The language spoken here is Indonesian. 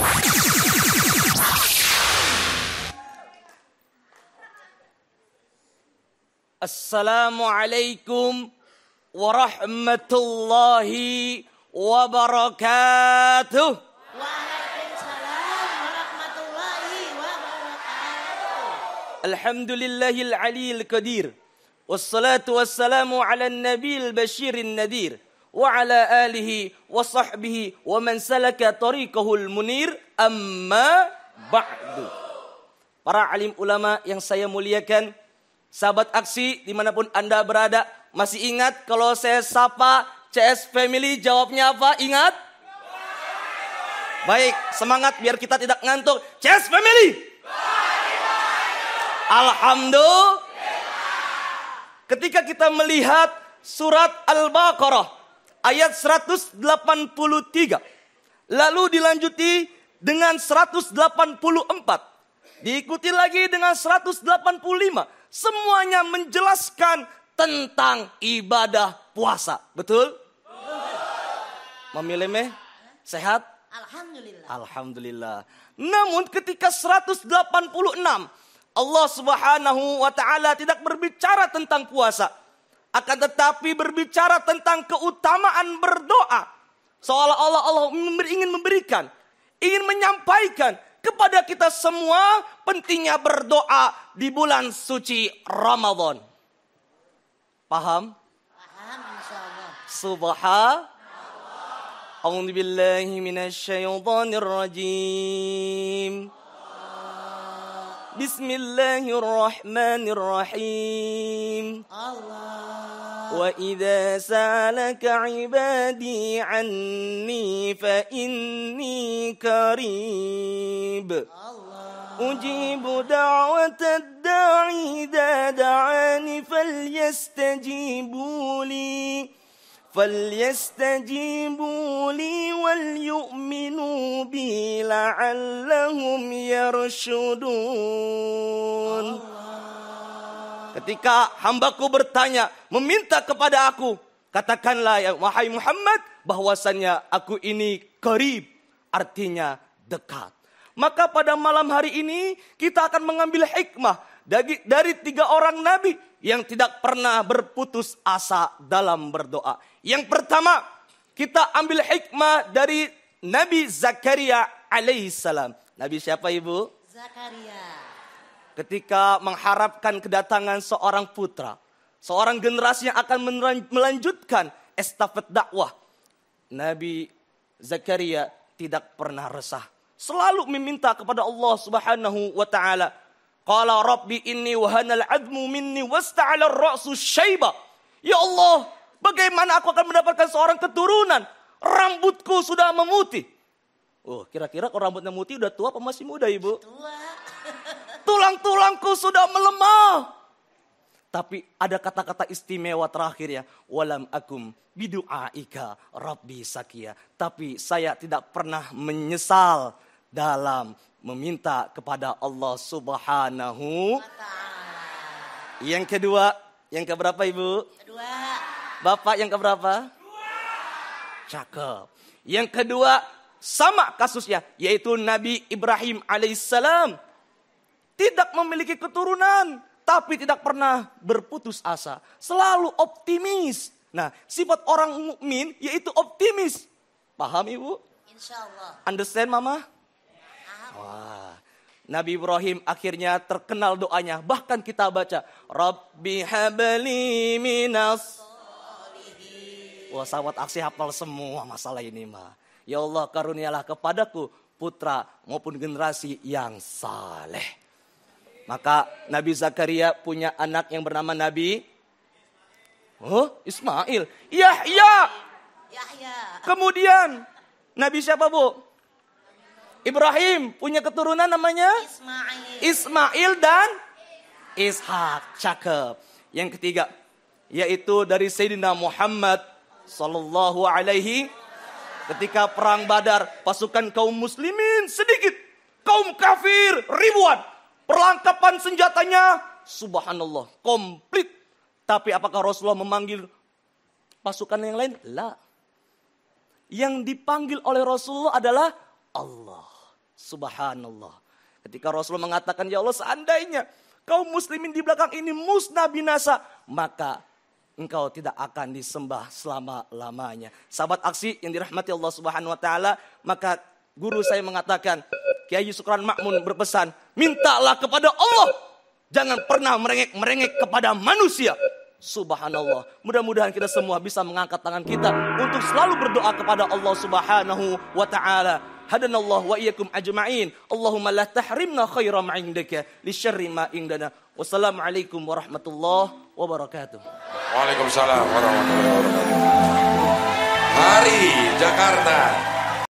Assalamualaikum warahmatullahi wabarakatuh. Waalaikumsalam warahmatullahi wabarakatuh. Alhamdulillahil aliyil qadir. Wassalatu wassalamu ala nabil basyirin nadir. Wa ala alihi wa sahbihi wa man salaka tariqahul munir. Amma ba'du. Para alim ulama yang saya muliakan, sahabat aksi dimanapun Anda berada, masih ingat kalau saya sapa CS Family jawabnya apa? Ingat? Baik, semangat biar kita tidak ngantuk. CS Family! Alhamdulillah. Ketika kita melihat surat Al-Baqarah ayat 183, lalu dilanjuti dengan 184, diikuti lagi dengan 185, semuanya menjelaskan tentang ibadah puasa. Betul? Mami Leme, sehat? Alhamdulillah. Alhamdulillah. Namun ketika 186, Allah Subhanahu wa ta'ala tidak berbicara tentang puasa. Akan tetapi berbicara tentang keutamaan berdoa. Seolah-olah Allah ingin memberikan, ingin menyampaikan kepada kita semua pentingnya berdoa di bulan suci Ramadan. Paham? Paham insyaallah. Subhanallah. A'udzu billahi minasyaitonir rajim. Bismillahirrahmanirrahim. Allah. وَإِذَا سَأَلَكَ عِبَادِي عَنِّي فَإِنِّي قَرِيبٌ أُجِيبُ دَعْوَةَ الدَّاعِ إِذَا دَعَانِ فَلْيَسْتَجِيبُوا لِي وَلْيُؤْمِنُوا بِي لَعَلَّهُمْ يَرْشُدُونَ. Ketika hambaku bertanya, meminta kepada aku, katakanlah ya wahai Muhammad, bahwasannya aku ini qarib, artinya dekat. Maka pada malam hari ini kita akan mengambil hikmah dari 3 orang nabi yang tidak pernah berputus asa dalam berdoa. Yang pertama, kita ambil hikmah dari Nabi Zakaria alaihissalam. Nabi siapa ibu? Zakaria. Ketika mengharapkan kedatangan seorang putra, seorang generasi yang akan melanjutkan estafet dakwah, Nabi Zakaria tidak pernah resah. Selalu meminta kepada Allah Subhanahu wa ta'ala. Qala rabbi inni wahanal admu minni wasta'ala ar-ra'su syaiba. Ya Allah, bagaimana aku akan mendapatkan seorang keturunan? Rambutku sudah memutih. Oh, kira-kira kalau rambutnya memutih udah tua apa masih muda, Ibu? Tua. Tulang-tulangku sudah melemah. Tapi ada kata-kata istimewa terakhir ya. Walam akum bidu'aika rabbi sakia. Tapi saya tidak pernah menyesal dalam meminta kepada Allah Subhanahu. Yang kedua, yang keberapa Ibu? Kedua. Bapak yang keberapa? Cakep. Yang kedua sama kasusnya, yaitu Nabi Ibrahim alaihissalam. Tidak memiliki keturunan, tapi tidak pernah berputus asa. Selalu optimis. Nah, sifat orang mukmin yaitu optimis. Paham Ibu? Insyaallah. Understand Mama? Wah. Nabi Ibrahim akhirnya terkenal doanya. Bahkan kita baca, Rabbi habli minas. Wah, sahabat aksi hafal semua masalah ini mah. Ya Allah, karunialah kepadaku putra maupun generasi yang saleh. Maka Nabi Zakaria punya anak yang bernama Nabi Ismail. Yahya. Kemudian Nabi siapa Bu? Ibrahim punya keturunan namanya Ismail dan Ishak. Cakep. Yang ketiga yaitu dari Sayyidina Muhammad sallallahu alaihi. Ketika perang Badar, pasukan kaum muslimin sedikit, kaum kafir ribuan. Perlengkapan senjatanya subhanallah komplit. Tapi apakah Rasulullah memanggil pasukan yang lain? La. Yang dipanggil oleh Rasulullah adalah Allah. Subhanallah. Ketika Rasulullah mengatakan, ya Allah, seandainya kaum muslimin di belakang ini musnah binasa, maka engkau tidak akan disembah selama-lamanya. Sahabat aksi yang dirahmati Allah Subhanahu wa taala, maka guru saya mengatakan, Kiai Syukran Ma'mun berpesan, mintalah kepada Allah, jangan pernah merengek kepada manusia. Subhanallah. Mudah-mudahan kita semua bisa mengangkat tangan kita untuk selalu berdoa kepada Allah Subhanahu wa taala. Hadanallahu wa iyyakum ajma'in. Allahumma la tahrimna khaira ma indaka li syarri ma indana. Wassalamualaikum warahmatullahi wabarakatuh. Waalaikumsalam warahmatullahi wabarakatuh. Hari Jakarta.